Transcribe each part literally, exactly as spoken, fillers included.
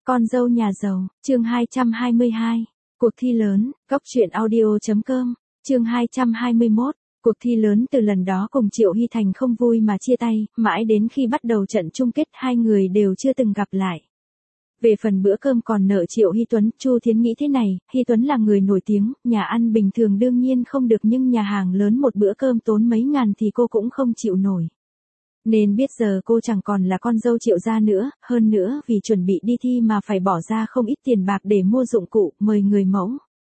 Con dâu nhà giàu, chương hai trăm hai mươi hai. Cuộc thi lớn, Cốc truyện audio chấm com, chương hai trăm hai mươi mốt. Cuộc thi lớn từ lần đó cùng Triệu Hy Thành không vui mà chia tay, mãi đến khi bắt đầu trận chung kết hai người đều chưa từng gặp lại. Về phần bữa cơm còn nợ Triệu Hy Tuấn, Chu Thiến nghĩ thế này, Hy Tuấn là người nổi tiếng, nhà ăn bình thường đương nhiên không được nhưng nhà hàng lớn một bữa cơm tốn mấy ngàn thì cô cũng không chịu nổi. Nên biết giờ cô chẳng còn là con dâu Triệu gia nữa, hơn nữa vì chuẩn bị đi thi mà phải bỏ ra không ít tiền bạc để mua dụng cụ, mời người mẫu.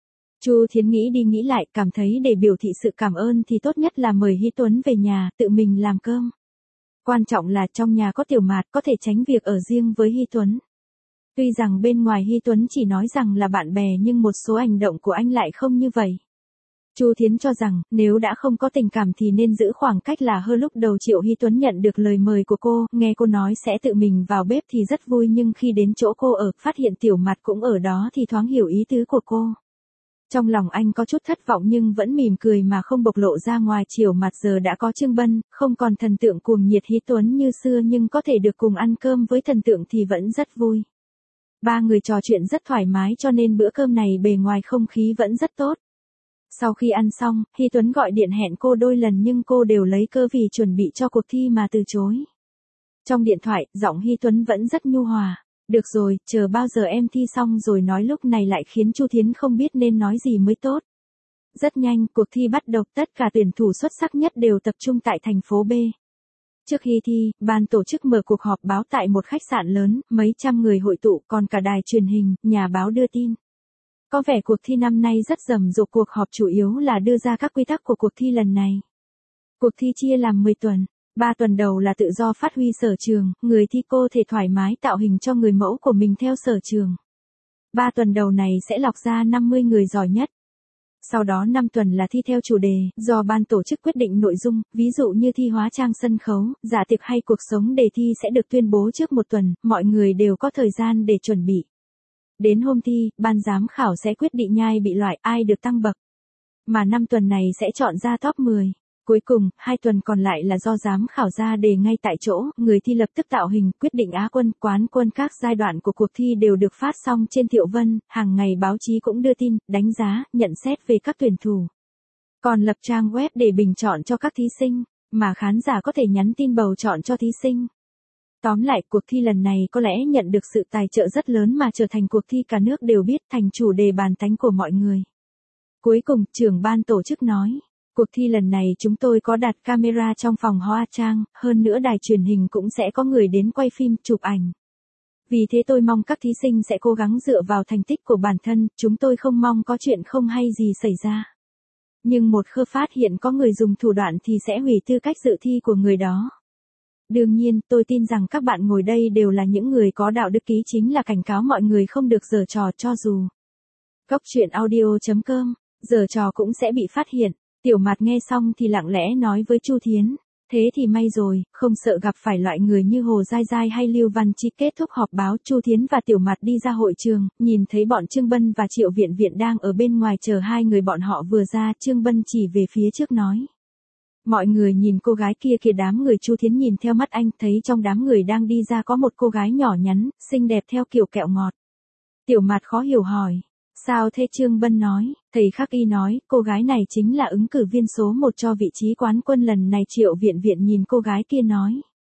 Chu Thiến nghĩ đi nghĩ lại, cảm thấy để biểu thị sự cảm ơn thì tốt nhất là mời Hy Tuấn về nhà, tự mình làm cơm. Quan trọng là trong nhà có Tiểu Mạt, có thể tránh việc ở riêng với Hy Tuấn. Tuy rằng bên ngoài Hy Tuấn chỉ nói rằng là bạn bè nhưng một số hành động của anh lại không như vậy. Chu Thiến cho rằng, nếu đã không có tình cảm thì nên giữ khoảng cách là hơn. Lúc đầu Triệu Hy Tuấn nhận được lời mời của cô, nghe cô nói sẽ tự mình vào bếp thì rất vui nhưng khi đến chỗ cô ở, phát hiện Tiểu Mạt cũng ở đó thì thoáng hiểu ý tứ của cô. Trong lòng anh có chút thất vọng nhưng vẫn mỉm cười mà không bộc lộ ra ngoài. Triệu Mạt giờ đã có Trương Bân, không còn thần tượng cuồng nhiệt Hy Tuấn như xưa nhưng có thể được cùng ăn cơm với thần tượng thì vẫn rất vui. Ba người trò chuyện rất thoải mái cho nên bữa cơm này bề ngoài không khí vẫn rất tốt. Sau khi ăn xong, Hy Tuấn gọi điện hẹn cô đôi lần nhưng cô đều lấy cơ vì chuẩn bị cho cuộc thi mà từ chối. Trong điện thoại, giọng Hy Tuấn vẫn rất nhu hòa. Được rồi, chờ bao giờ em thi xong rồi nói. Lúc này lại khiến Chu Thiến không biết nên nói gì mới tốt. Rất nhanh, cuộc thi bắt đầu, tất cả tuyển thủ xuất sắc nhất đều tập trung tại thành phố B. Trước khi thi, ban tổ chức mở cuộc họp báo tại một khách sạn lớn, mấy trăm người hội tụ, còn cả đài truyền hình, nhà báo đưa tin. Có vẻ cuộc thi năm nay rất rầm rộ. Cuộc họp chủ yếu là đưa ra các quy tắc của cuộc thi lần này. Cuộc thi chia làm mười tuần. ba tuần đầu là tự do phát huy sở trường, người thi cô thể thoải mái tạo hình cho người mẫu của mình theo sở trường. ba tuần đầu này sẽ lọc ra năm mươi người giỏi nhất. Sau đó năm tuần là thi theo chủ đề, do ban tổ chức quyết định nội dung, ví dụ như thi hóa trang sân khấu, dạ tiệc hay cuộc sống. Đề thi sẽ được tuyên bố trước một tuần, mọi người đều có thời gian để chuẩn bị. Đến hôm thi, ban giám khảo sẽ quyết định nhai bị loại, ai được tăng bậc. Mà năm tuần này sẽ chọn ra top mười. Cuối cùng, hai tuần còn lại là do giám khảo ra đề ngay tại chỗ, người thi lập tức tạo hình, quyết định á quân, quán quân. Các giai đoạn của cuộc thi đều được phát xong trên Thiệu Vân, hàng ngày báo chí cũng đưa tin, đánh giá, nhận xét về các tuyển thủ. Còn lập trang web để bình chọn cho các thí sinh, mà khán giả có thể nhắn tin bầu chọn cho thí sinh. Tóm lại, cuộc thi lần này có lẽ nhận được sự tài trợ rất lớn mà trở thành cuộc thi cả nước đều biết, thành chủ đề bàn tán của mọi người. Cuối cùng, trưởng ban tổ chức nói, cuộc thi lần này chúng tôi có đặt camera trong phòng hóa trang, hơn nữa đài truyền hình cũng sẽ có người đến quay phim, chụp ảnh. Vì thế tôi mong các thí sinh sẽ cố gắng dựa vào thành tích của bản thân, chúng tôi không mong có chuyện không hay gì xảy ra. Nhưng một khi phát hiện có người dùng thủ đoạn thì sẽ hủy tư cách dự thi của người đó. Đương nhiên, tôi tin rằng các bạn ngồi đây đều là những người có đạo đức, ký chính là cảnh cáo mọi người không được giở trò cho dù. Cốc truyện audio chấm com, giở trò cũng sẽ bị phát hiện. Tiểu Mạt nghe xong thì lặng lẽ nói với Chu Thiến, thế thì may rồi, không sợ gặp phải loại người như Hồ Giai Giai hay Lưu Văn Chí. Kết thúc họp báo, Chu Thiến và Tiểu Mạt đi ra hội trường, nhìn thấy bọn Trương Bân và Triệu Viện Viện đang ở bên ngoài chờ hai người bọn họ vừa ra. Trương Bân chỉ về phía trước nói. Mọi người nhìn cô gái kia kìa. Đám người. Chu Thiến nhìn theo mắt anh, thấy trong đám người đang đi ra có một cô gái nhỏ nhắn, xinh đẹp theo kiểu kẹo ngọt. Tiểu Mạt khó hiểu hỏi, sao thế? Trương Bân nói, thầy Khắc Y nói, cô gái này chính là ứng cử viên số một cho vị trí quán quân lần này. Triệu Viện Viện nhìn cô gái kia nói,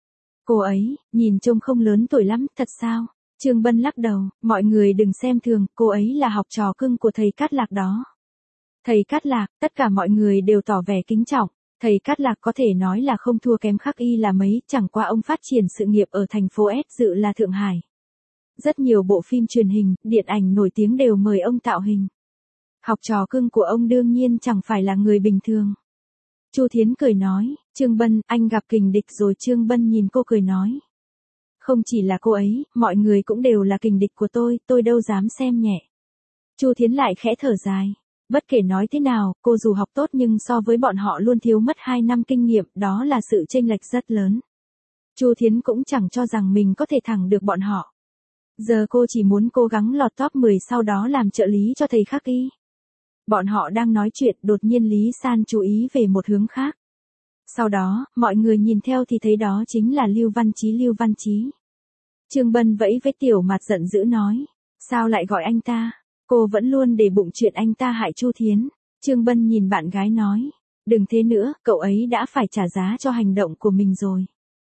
cô ấy, nhìn trông không lớn tuổi lắm, thật sao? Trương Bân lắc đầu, mọi người đừng xem thường, cô ấy là học trò cưng của thầy Cát Lạc đó. Thầy Cát Lạc, tất cả mọi người đều tỏ vẻ kính trọng. Thầy Cát Lạc có thể nói là không thua kém Khắc Y là mấy, chẳng qua ông phát triển sự nghiệp ở thành phố S dự là Thượng Hải. Rất nhiều bộ phim truyền hình, điện ảnh nổi tiếng đều mời ông tạo hình. Học trò cưng của ông đương nhiên chẳng phải là người bình thường. Chu Thiến cười nói, Trương Bân, anh gặp kình địch rồi. Trương Bân nhìn cô cười nói, không chỉ là cô ấy, mọi người cũng đều là kình địch của tôi, tôi đâu dám xem nhẹ. Chu Thiến lại khẽ thở dài. Bất kể nói thế nào, cô dù học tốt nhưng so với bọn họ luôn thiếu mất hai năm kinh nghiệm, đó là sự chênh lệch rất lớn. Chu Thiến cũng chẳng cho rằng mình có thể thẳng được bọn họ. Giờ cô chỉ muốn cố gắng lọt top mười sau đó làm trợ lý cho thầy Khắc Y. Bọn họ đang nói chuyện, đột nhiên Lý San chú ý về một hướng khác. Sau đó, mọi người nhìn theo thì thấy đó chính là Lưu Văn Chí. Lưu Văn Chí Trương Bân vẫy với Tiểu Mạt giận dữ nói. Sao lại gọi anh ta? Cô vẫn luôn để bụng chuyện anh ta hại Chu Thiến. Trương Bân nhìn bạn gái nói. Đừng thế nữa, cậu ấy đã phải trả giá cho hành động của mình rồi.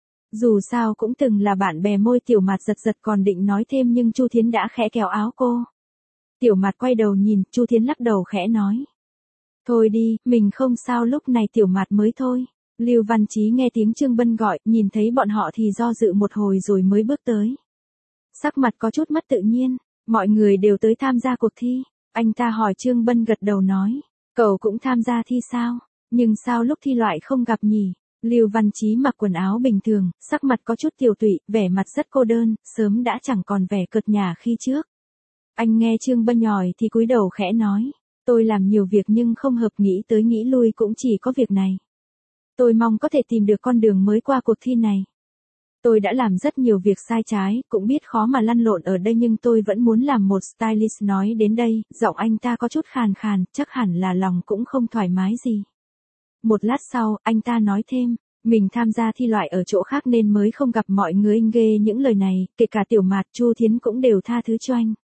Dù sao cũng từng là bạn bè. Môi Tiểu Mạt giật giật còn định nói thêm nhưng Chu Thiến đã khẽ kéo áo cô. Tiểu Mạt quay đầu nhìn, Chu Thiến lắc đầu khẽ nói. Thôi đi, mình không sao. Lúc này Tiểu Mạt mới thôi. Lưu Văn Chí nghe tiếng Trương Bân gọi, nhìn thấy bọn họ thì do dự một hồi rồi mới bước tới. Sắc mặt có chút mất tự nhiên, mọi người đều tới tham gia cuộc thi. Anh ta hỏi Trương Bân gật đầu nói, cậu cũng tham gia thi sao? Nhưng sao lúc thi loại không gặp nhỉ? Lưu Văn Chí mặc quần áo bình thường, sắc mặt có chút tiều tụy, vẻ mặt rất cô đơn, sớm đã chẳng còn vẻ cợt nhả khi trước. Anh nghe Trương Bân nhòi thì cúi đầu khẽ nói, tôi làm nhiều việc nhưng không hợp, nghĩ tới nghĩ lui cũng chỉ có việc này. Tôi mong có thể tìm được con đường mới qua cuộc thi này. Tôi đã làm rất nhiều việc sai trái, cũng biết khó mà lăn lộn ở đây nhưng tôi vẫn muốn làm một stylist. Nói đến đây, giọng anh ta có chút khàn khàn, chắc hẳn là lòng cũng không thoải mái gì. Một lát sau, anh ta nói thêm, mình tham gia thi loại ở chỗ khác nên mới không gặp mọi người. Anh ghê những lời này, kể cả Tiểu Mạt, Chu Thiến cũng đều tha thứ cho anh.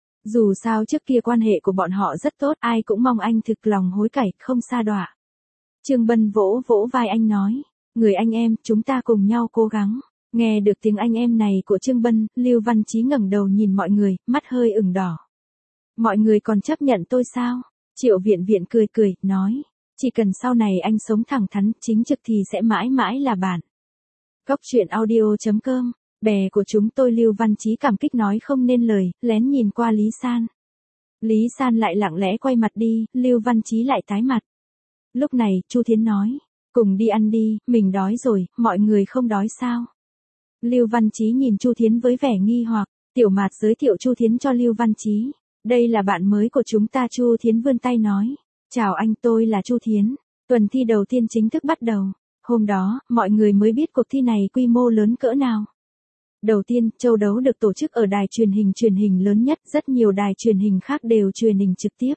Dù sao trước kia quan hệ của bọn họ rất tốt, ai cũng mong anh thực lòng hối cải, không sa đọa. Trương Bân vỗ vỗ vai anh nói, người anh em, chúng ta cùng nhau cố gắng. Nghe được tiếng anh em này của Trương Bân, Lưu Văn Chí ngẩng đầu nhìn mọi người, mắt hơi ửng đỏ. Mọi người còn chấp nhận tôi sao? Triệu Viện Viện cười cười, nói, chỉ cần sau này anh sống thẳng thắn, chính trực thì sẽ mãi mãi là bạn. Góc truyện audio chấm com, bè của chúng tôi. Lưu Văn Chí cảm kích nói không nên lời, lén nhìn qua Lý San. Lý San lại lặng lẽ quay mặt đi, Lưu Văn Chí lại tái mặt. Lúc này, Chu Thiến nói, cùng đi ăn đi, mình đói rồi, mọi người không đói sao? Lưu Văn Chí nhìn Chu Thiến với vẻ nghi hoặc, Tiểu Mạt giới thiệu Chu Thiến cho Lưu Văn Chí. Đây là bạn mới của chúng ta. Chu Thiến vươn tay nói, chào anh, tôi là Chu Thiến. Tuần thi đầu tiên chính thức bắt đầu. Hôm đó, mọi người mới biết cuộc thi này quy mô lớn cỡ nào. Đầu tiên, châu đấu được tổ chức ở đài truyền hình truyền hình lớn nhất, rất nhiều đài truyền hình khác đều truyền hình trực tiếp.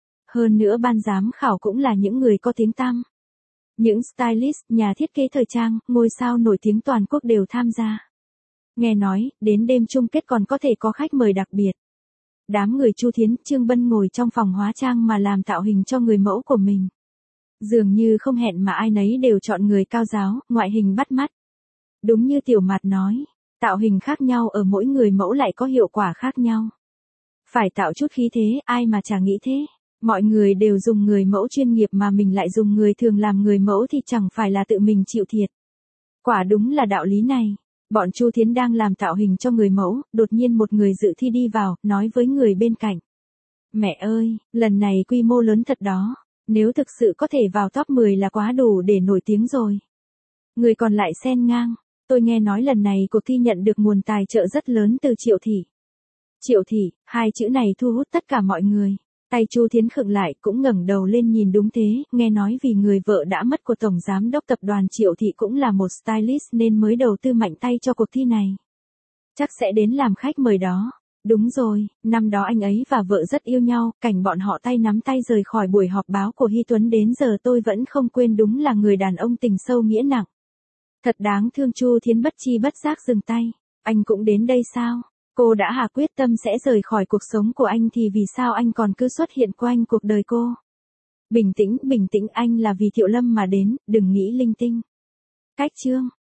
Hơn nữa ban giám khảo cũng là những người có tiếng tăm. Những stylist, nhà thiết kế thời trang, ngôi sao nổi tiếng toàn quốc đều tham gia. Nghe nói, đến đêm chung kết còn có thể có khách mời đặc biệt. Đám người Chu Thiến, Trương Bân ngồi trong phòng hóa trang mà làm tạo hình cho người mẫu của mình. Dường như không hẹn mà ai nấy đều chọn người cao giáo, ngoại hình bắt mắt. Đúng như Tiểu Mạt nói, tạo hình khác nhau ở mỗi người mẫu lại có hiệu quả khác nhau. Phải tạo chút khí thế, ai mà chả nghĩ thế. Mọi người đều dùng người mẫu chuyên nghiệp mà mình lại dùng người thường làm người mẫu thì chẳng phải là tự mình chịu thiệt. Quả đúng là đạo lý này. Bọn Chu Thiến đang làm tạo hình cho người mẫu, đột nhiên một người dự thi đi vào, nói với người bên cạnh. Mẹ ơi, lần này quy mô lớn thật đó. Nếu thực sự có thể vào top mười là quá đủ để nổi tiếng rồi. Người còn lại xen ngang. Tôi nghe nói lần này cuộc thi nhận được nguồn tài trợ rất lớn từ Triệu Thị. Triệu Thị, hai chữ này thu hút tất cả mọi người. Tay Chu Thiến khựng lại, cũng ngẩng đầu lên nhìn. Đúng thế, nghe nói vì người vợ đã mất của tổng giám đốc tập đoàn Triệu Thị cũng là một stylist nên mới đầu tư mạnh tay cho cuộc thi này. Chắc sẽ đến làm khách mời đó. Đúng rồi, năm đó anh ấy và vợ rất yêu nhau, cảnh bọn họ tay nắm tay rời khỏi buổi họp báo của Hy Tuấn đến giờ tôi vẫn không quên, đúng là người đàn ông tình sâu nghĩa nặng. Thật đáng thương. Chu Thiến bất chi bất giác dừng tay. Anh cũng đến đây sao? Cô đã hạ quyết tâm sẽ rời khỏi cuộc sống của anh thì vì sao anh còn cứ xuất hiện quanh cuộc đời cô? Bình tĩnh, bình tĩnh, anh là vì Thiệu Lâm mà đến, đừng nghĩ linh tinh. Cách chương.